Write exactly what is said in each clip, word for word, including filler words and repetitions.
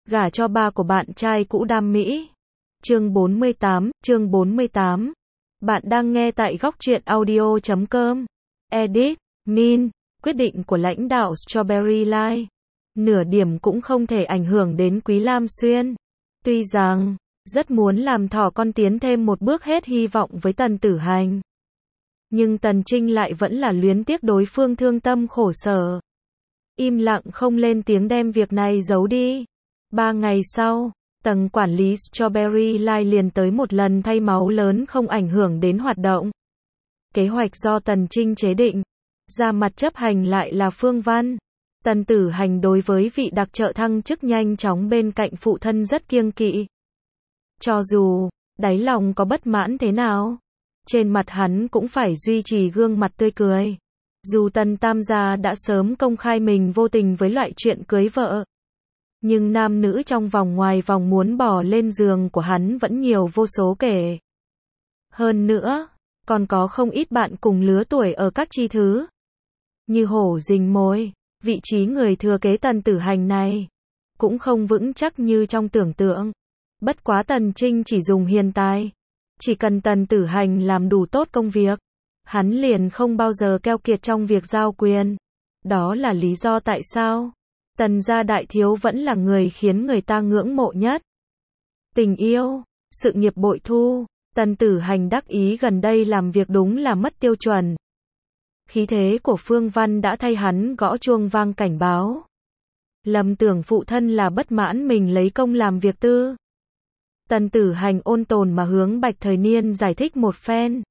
gả cho ba của bạn trai cũ Đam Mỹ. Chương bốn mươi tám, chương bốn mươi tám. Bạn đang nghe tại góc truyện audio chấm com. Edit, Min, quyết định của lãnh đạo Strawberry Line. Nửa điểm cũng không thể ảnh hưởng đến Quý Lam Xuyên. Tuy rằng, rất muốn làm thỏ con tiến thêm một bước hết hy vọng với Tần Tử Hành. Nhưng Tần Trinh lại vẫn là luyến tiếc đối phương thương tâm khổ sở. Im lặng không lên tiếng đem việc này giấu đi. Ba ngày sau, tầng quản lý Strawberry Line liền tới một lần thay máu lớn không ảnh hưởng đến hoạt động. Kế hoạch do Tần Trinh chế định. Ra mặt chấp hành lại là Phương Văn. Tần Tử Hành đối với vị đặc trợ thăng chức nhanh chóng bên cạnh phụ thân rất kiêng kỵ. Cho dù, đáy lòng có bất mãn thế nào, trên mặt hắn cũng phải duy trì gương mặt tươi cười. Dù Tần Tam gia đã sớm công khai mình vô tình với loại chuyện cưới vợ, nhưng nam nữ trong vòng ngoài vòng muốn bỏ lên giường của hắn vẫn nhiều vô số kể. Hơn nữa, còn có không ít bạn cùng lứa tuổi ở các chi thứ. Như hổ rình mồi, vị trí người thừa kế Tần Tử Hành này cũng không vững chắc như trong tưởng tượng. Bất quá Tần Trinh chỉ dùng hiền tài. Chỉ cần Tần Tử Hành làm đủ tốt công việc, hắn liền không bao giờ keo kiệt trong việc giao quyền. Đó là lý do tại sao Tần gia đại thiếu vẫn là người khiến người ta ngưỡng mộ nhất. Tình yêu, sự nghiệp bội thu, Tần Tử Hành đắc ý gần đây làm việc đúng là mất tiêu chuẩn. Khí thế của Phương Văn đã thay hắn gõ chuông vang cảnh báo. Lầm tưởng phụ thân là bất mãn mình lấy công làm việc tư. Tần Tử Hành ôn tồn mà hướng Bạch Thời Niên giải thích một phen.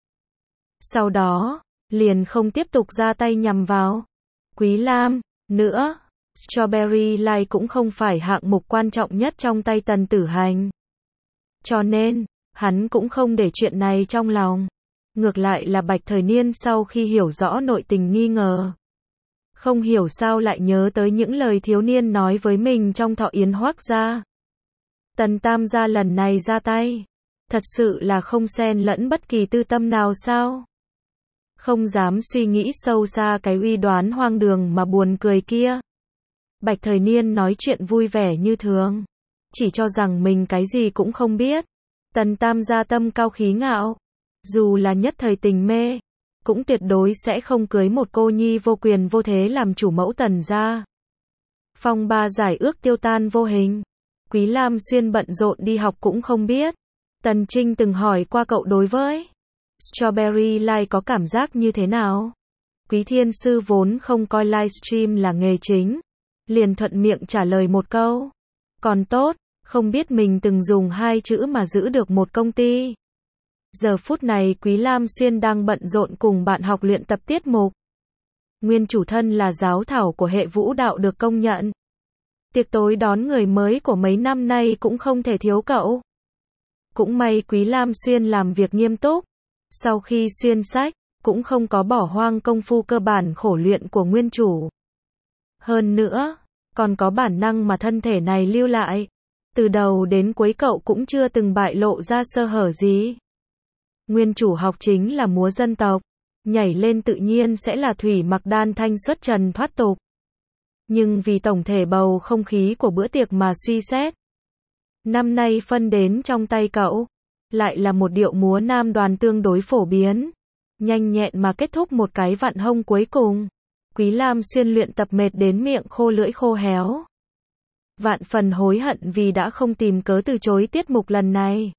Sau đó, liền không tiếp tục ra tay nhằm vào Quý Lam nữa. Strawberry Line cũng không phải hạng mục quan trọng nhất trong tay Tần Tử Hành. Cho nên, hắn cũng không để chuyện này trong lòng. Ngược lại là Bạch Thời Niên sau khi hiểu rõ nội tình nghi ngờ. Không hiểu sao lại nhớ tới những lời thiếu niên nói với mình trong thọ yến Hoác gia. Tần Tam gia lần này ra tay, thật sự là không xen lẫn bất kỳ tư tâm nào sao? Không dám suy nghĩ sâu xa cái uy đoán hoang đường mà buồn cười kia. Bạch Thời Niên nói chuyện vui vẻ như thường, chỉ cho rằng mình cái gì cũng không biết. Tần Tam gia tâm cao khí ngạo, dù là nhất thời tình mê, cũng tuyệt đối sẽ không cưới một cô nhi vô quyền vô thế làm chủ mẫu Tần gia. Phong ba giải ước tiêu tan vô hình. Quý Lam Xuyên bận rộn đi học cũng không biết. Tần Trinh từng hỏi qua cậu đối với Strawberry Line có cảm giác như thế nào. Quý Thiên Sư vốn không coi livestream là nghề chính, liền thuận miệng trả lời một câu. Còn tốt, không biết mình từng dùng hai chữ mà giữ được một công ty. Giờ phút này Quý Lam Xuyên đang bận rộn cùng bạn học luyện tập tiết mục. Nguyên chủ thân là giáo thảo của hệ vũ đạo được công nhận. Tiệc tối đón người mới của mấy năm nay cũng không thể thiếu cậu. Cũng may Quý Lam Xuyên làm việc nghiêm túc. Sau khi xuyên sách, cũng không có bỏ hoang công phu cơ bản khổ luyện của nguyên chủ. Hơn nữa, còn có bản năng mà thân thể này lưu lại. Từ đầu đến cuối cậu cũng chưa từng bại lộ ra sơ hở gì. Nguyên chủ học chính là múa dân tộc. Nhảy lên tự nhiên sẽ là thủy mặc đan thanh xuất trần thoát tục. Nhưng vì tổng thể bầu không khí của bữa tiệc mà suy xét. Năm nay phân đến trong tay cậu, lại là một điệu múa nam đoàn tương đối phổ biến. Nhanh nhẹn mà kết thúc một cái vặn hông cuối cùng. Quý Lam Xuyên luyện tập mệt đến miệng khô lưỡi khô héo. Vạn phần hối hận vì đã không tìm cớ từ chối tiết mục lần này.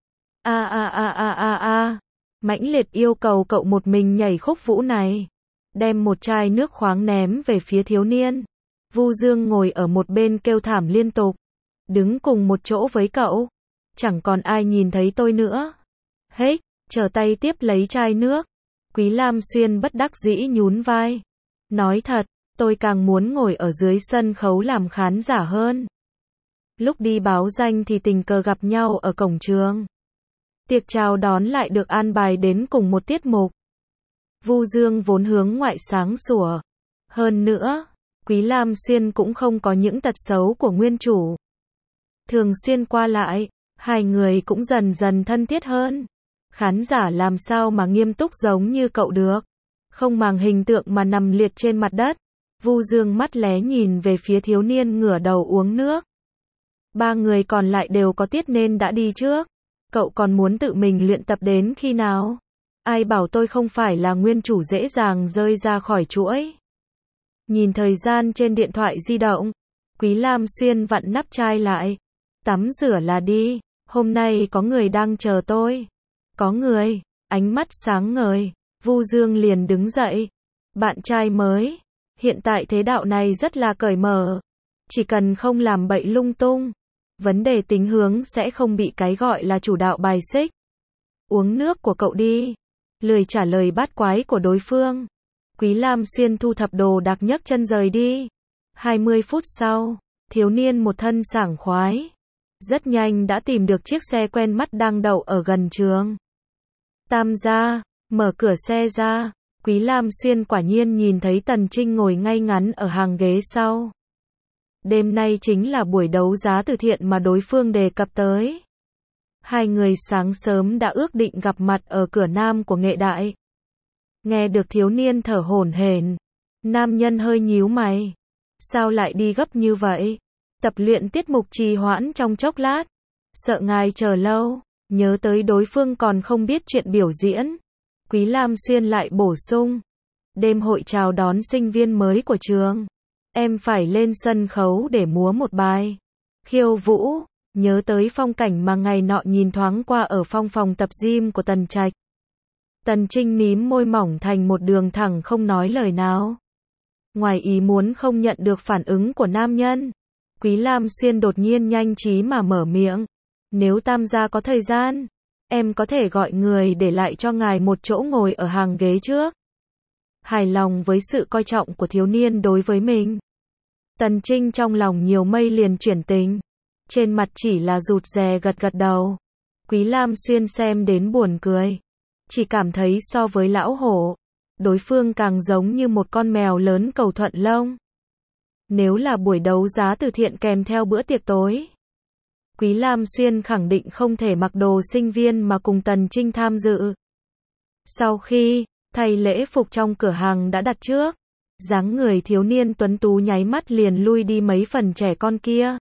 A a a a a a. Mãnh liệt yêu cầu cậu một mình nhảy khúc vũ này. Đem một chai nước khoáng ném về phía thiếu niên. Vu Dương ngồi ở một bên kêu thảm liên tục. Đứng cùng một chỗ với cậu. Chẳng còn ai nhìn thấy tôi nữa. Hết, trở tay tiếp lấy chai nước. Quý Lam Xuyên bất đắc dĩ nhún vai. Nói thật, tôi càng muốn ngồi ở dưới sân khấu làm khán giả hơn. Lúc đi báo danh thì tình cờ gặp nhau ở cổng trường. Tiệc chào đón lại được an bài đến cùng một tiết mục. Vu Dương vốn hướng ngoại sáng sủa. Hơn nữa, Quý Lam Xuyên cũng không có những tật xấu của nguyên chủ. Thường xuyên qua lại, hai người cũng dần dần thân thiết hơn. Khán giả làm sao mà nghiêm túc giống như cậu được. Không màng hình tượng mà nằm liệt trên mặt đất. Vu Dương mắt lé nhìn về phía thiếu niên ngửa đầu uống nước. Ba người còn lại đều có tiết nên đã đi trước. Cậu còn muốn tự mình luyện tập đến khi nào? Ai bảo tôi không phải là nguyên chủ dễ dàng rơi ra khỏi chuỗi. Nhìn thời gian trên điện thoại di động, Quý Lam Xuyên vặn nắp chai lại. Tắm rửa là đi, hôm nay có người đang chờ tôi. Có người, ánh mắt sáng ngời, Vu Dương liền đứng dậy. Bạn trai mới, hiện tại thế đạo này rất là cởi mở. Chỉ cần không làm bậy lung tung, vấn đề tính hướng sẽ không bị cái gọi là chủ đạo bài xích. Uống nước của cậu đi. Lười trả lời bát quái của đối phương. Quý Lam Xuyên thu thập đồ đạc nhấc chân rời đi. hai mươi phút sau, thiếu niên một thân sảng khoái. Rất nhanh đã tìm được chiếc xe quen mắt đang đậu ở gần trường. Tam gia, mở cửa xe ra. Quý Lam Xuyên quả nhiên nhìn thấy Tần Trinh ngồi ngay ngắn ở hàng ghế sau. Đêm nay chính là buổi đấu giá từ thiện mà đối phương đề cập tới. Hai người sáng sớm đã ước định gặp mặt ở cửa nam của nghệ đại. Nghe được thiếu niên thở hổn hển, nam nhân hơi nhíu mày. Sao lại đi gấp như vậy? Tập luyện tiết mục trì hoãn trong chốc lát. Sợ ngài chờ lâu, nhớ tới đối phương còn không biết chuyện biểu diễn. Quý Lam Xuyên lại bổ sung. Đêm hội chào đón sinh viên mới của trường. Em phải lên sân khấu để múa một bài. Khiêu vũ, nhớ tới phong cảnh mà ngày nọ nhìn thoáng qua ở phong phòng tập gym của Tần Trạch. Tần Trinh mím môi mỏng thành một đường thẳng không nói lời nào. Ngoài ý muốn không nhận được phản ứng của nam nhân, Quý Lam Xuyên đột nhiên nhanh trí mà mở miệng. Nếu tam gia có thời gian, em có thể gọi người để lại cho ngài một chỗ ngồi ở hàng ghế trước. Hài lòng với sự coi trọng của thiếu niên đối với mình, Tần Trinh trong lòng nhiều mây liền chuyển tình. Trên mặt chỉ là rụt rè gật gật đầu. Quý Lam Xuyên xem đến buồn cười. Chỉ cảm thấy so với lão hổ, đối phương càng giống như một con mèo lớn cầu thuận lông. Nếu là buổi đấu giá từ thiện kèm theo bữa tiệc tối, Quý Lam Xuyên khẳng định không thể mặc đồ sinh viên mà cùng Tần Trinh tham dự. Sau khi thay lễ phục trong cửa hàng đã đặt trước, dáng người thiếu niên tuấn tú nháy mắt liền lui đi mấy phần trẻ con kia.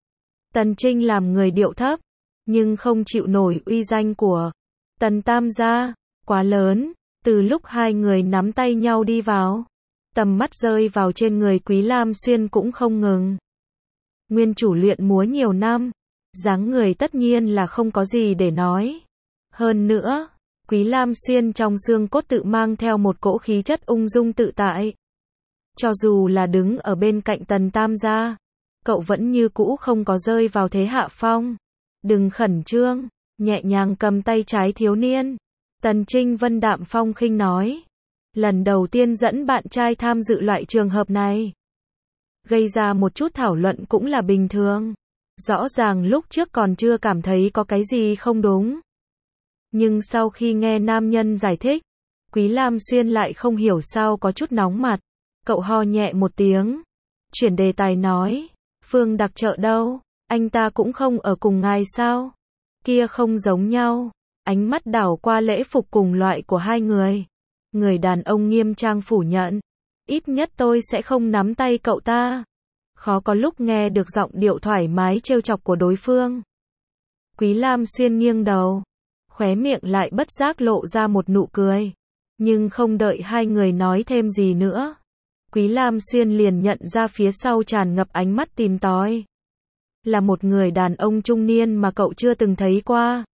Tần Trinh làm người điệu thấp, nhưng không chịu nổi uy danh của Tần tam gia, quá lớn. Từ lúc hai người nắm tay nhau đi vào, tầm mắt rơi vào trên người Quý Lam Xuyên cũng không ngừng. Nguyên chủ luyện múa nhiều năm, dáng người tất nhiên là không có gì để nói. Hơn nữa, Quý Lam Xuyên trong xương cốt tự mang theo một cỗ khí chất ung dung tự tại. Cho dù là đứng ở bên cạnh Tần tam gia, cậu vẫn như cũ không có rơi vào thế hạ phong. Đừng khẩn trương, nhẹ nhàng cầm tay trái thiếu niên. Tần Trinh vân đạm phong khinh nói. Lần đầu tiên dẫn bạn trai tham dự loại trường hợp này, gây ra một chút thảo luận cũng là bình thường. Rõ ràng lúc trước còn chưa cảm thấy có cái gì không đúng. Nhưng sau khi nghe nam nhân giải thích, Quý Lam Xuyên lại không hiểu sao có chút nóng mặt. Cậu ho nhẹ một tiếng, chuyển đề tài nói. Phương đặc trợ đâu? Anh ta cũng không ở cùng ngài sao? Kia không giống nhau. Ánh mắt đảo qua lễ phục cùng loại của hai người. Người đàn ông nghiêm trang phủ nhận. Ít nhất tôi sẽ không nắm tay cậu ta. Khó có lúc nghe được giọng điệu thoải mái trêu chọc của đối phương. Quý Lam Xuyên nghiêng đầu, khóe miệng lại bất giác lộ ra một nụ cười. Nhưng không đợi hai người nói thêm gì nữa, Quý Lam Xuyên liền nhận ra phía sau tràn ngập ánh mắt tìm tòi. Là một người đàn ông trung niên mà cậu chưa từng thấy qua.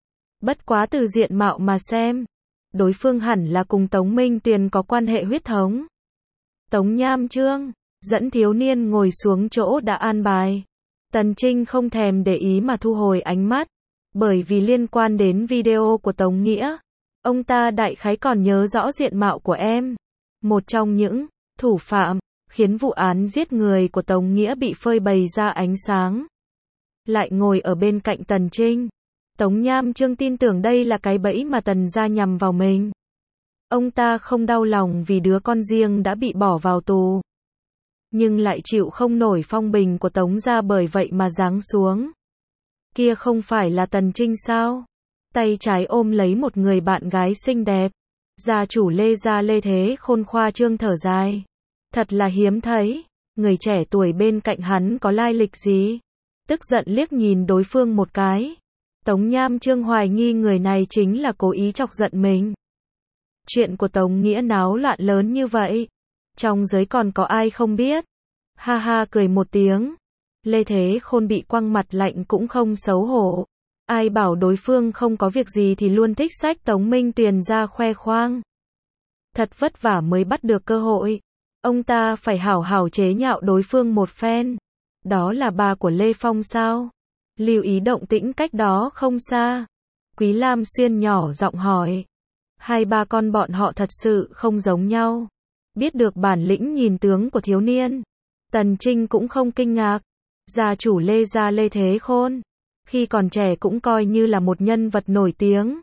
Bất quá từ diện mạo mà xem, đối phương hẳn là cùng Tống Minh Tuyền có quan hệ huyết thống. Tống Nham Trương dẫn thiếu niên ngồi xuống chỗ đã an bài. Tần Trinh không thèm để ý mà thu hồi ánh mắt, bởi vì liên quan đến video của Tống Nghĩa, ông ta đại khái còn nhớ rõ diện mạo của em. Một trong những thủ phạm khiến vụ án giết người của Tống Nghĩa bị phơi bày ra ánh sáng, lại ngồi ở bên cạnh Tần Trinh. Tống Nham Trương tin tưởng đây là cái bẫy mà Tần gia nhằm vào mình. Ông ta không đau lòng vì đứa con riêng đã bị bỏ vào tù, nhưng lại chịu không nổi phong bình của Tống gia bởi vậy mà giáng xuống. Kia không phải là Tần Trinh sao? Tay trái ôm lấy một người bạn gái xinh đẹp. Gia chủ Lê gia Lê Thế Khôn khoa trương thở dài. Thật là hiếm thấy. Người trẻ tuổi bên cạnh hắn có lai lịch gì? tức giận liếc nhìn đối phương một cái. Tống Nham Trương hoài nghi người này chính là cố ý chọc giận mình. Chuyện của Tống Nghĩa náo loạn lớn như vậy, trong giới còn có ai không biết. Ha ha cười một tiếng. Lê Thế Khôn bị quăng mặt lạnh cũng không xấu hổ. Ai bảo đối phương không có việc gì thì luôn thích xách Tống Minh Tuyền ra khoe khoang. Thật vất vả mới bắt được cơ hội. Ông ta phải hảo hảo chế nhạo đối phương một phen. Đó là bà của Lê Phong sao? Lưu ý động tĩnh cách đó không xa. Quý Lam Xuyên nhỏ giọng hỏi. Hai ba con bọn họ thật sự không giống nhau. Biết được bản lĩnh nhìn tướng của thiếu niên, Tần Trinh cũng không kinh ngạc. Gia chủ Lê gia Lê Thế Khôn, khi còn trẻ cũng coi như là một nhân vật nổi tiếng.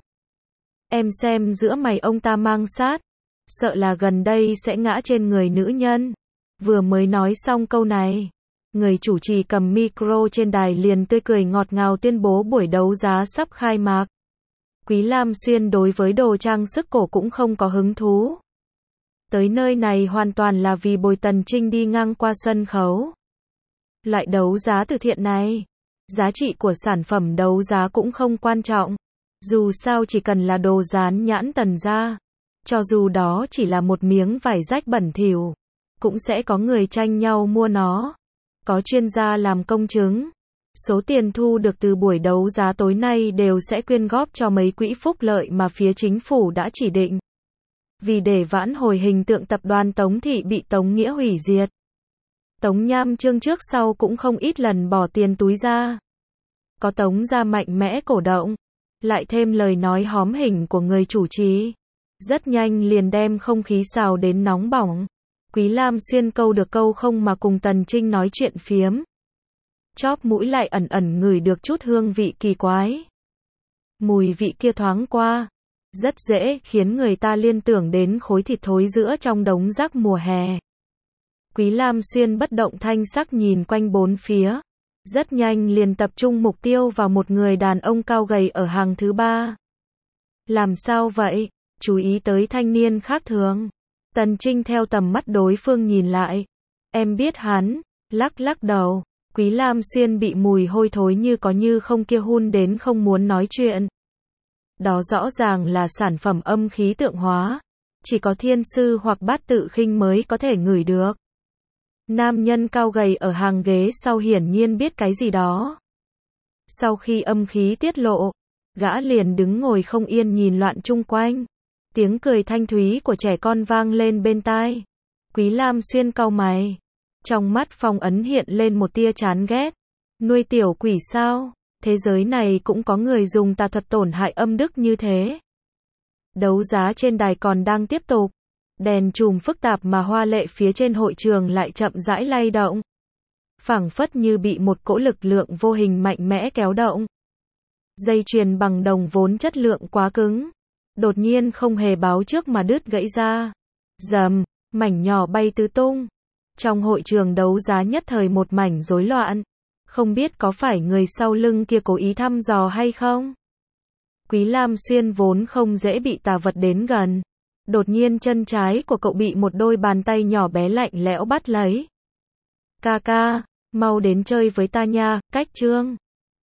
Em xem giữa mày ông ta mang sát, sợ là gần đây sẽ ngã trên người nữ nhân. Vừa mới nói xong câu này, người chủ trì cầm micro trên đài liền tươi cười ngọt ngào tuyên bố buổi đấu giá sắp khai mạc. Quý Lam Xuyên đối với đồ trang sức cổ cũng không có hứng thú. Tới nơi này hoàn toàn là vì bồi Tần Trinh đi ngang qua sân khấu. Loại đấu giá từ thiện này, giá trị của sản phẩm đấu giá cũng không quan trọng. Dù sao chỉ cần là đồ dán nhãn Tần gia, cho dù đó chỉ là một miếng vải rách bẩn thỉu, cũng sẽ có người tranh nhau mua nó. Có chuyên gia làm công chứng, số tiền thu được từ buổi đấu giá tối nay đều sẽ quyên góp cho mấy quỹ phúc lợi mà phía chính phủ đã chỉ định. Vì để vãn hồi hình tượng tập đoàn Tống Thị bị Tống Nghĩa hủy diệt, Tống Nham Trương trước sau cũng không ít lần bỏ tiền túi ra. Có Tống gia mạnh mẽ cổ động, lại thêm lời nói hóm hỉnh của người chủ trì, rất nhanh liền đem không khí xào đến nóng bỏng. Quý Lam Xuyên câu được câu không mà cùng Tần Trinh nói chuyện phiếm. Chóp mũi lại ẩn ẩn ngửi được chút hương vị kỳ quái. Mùi vị kia thoáng qua, rất dễ khiến người ta liên tưởng đến khối thịt thối giữa trong đống rác mùa hè. Quý Lam Xuyên bất động thanh sắc nhìn quanh bốn phía, rất nhanh liền tập trung mục tiêu vào một người đàn ông cao gầy ở hàng thứ ba. Làm sao vậy? Chú ý tới thanh niên khác thường. Tần Trinh theo tầm mắt đối phương nhìn lại. Em biết hắn, lắc lắc đầu. Quý Lam Xuyên bị mùi hôi thối như có như không kia hun đến không muốn nói chuyện. Đó rõ ràng là sản phẩm âm khí tượng hóa, chỉ có thiên sư hoặc bát tự khinh mới có thể ngửi được. Nam nhân cao gầy ở hàng ghế sau hiển nhiên biết cái gì đó. Sau khi âm khí tiết lộ, gã liền đứng ngồi không yên nhìn loạn chung quanh. Tiếng cười thanh thúy của trẻ con vang lên bên tai. Quý Lam Xuyên cau mày. Trong mắt Phong Ấn hiện lên một tia chán ghét. Nuôi tiểu quỷ sao? Thế giới này cũng có người dùng tà thuật tổn hại âm đức như thế. Đấu giá trên đài còn đang tiếp tục. Đèn chùm phức tạp mà hoa lệ phía trên hội trường lại chậm rãi lay động. Phảng phất như bị một cỗ lực lượng vô hình mạnh mẽ kéo động. Dây chuyền bằng đồng vốn chất lượng quá cứng, đột nhiên không hề báo trước mà đứt gãy ra. Rầm, mảnh nhỏ bay tứ tung. Trong hội trường đấu giá nhất thời một mảnh rối loạn. Không biết có phải người sau lưng kia cố ý thăm dò hay không? Quý Lam Xuyên vốn không dễ bị tà vật đến gần. Đột nhiên chân trái của cậu bị một đôi bàn tay nhỏ bé lạnh lẽo bắt lấy. Ca ca, mau đến chơi với ta nha, cách trương.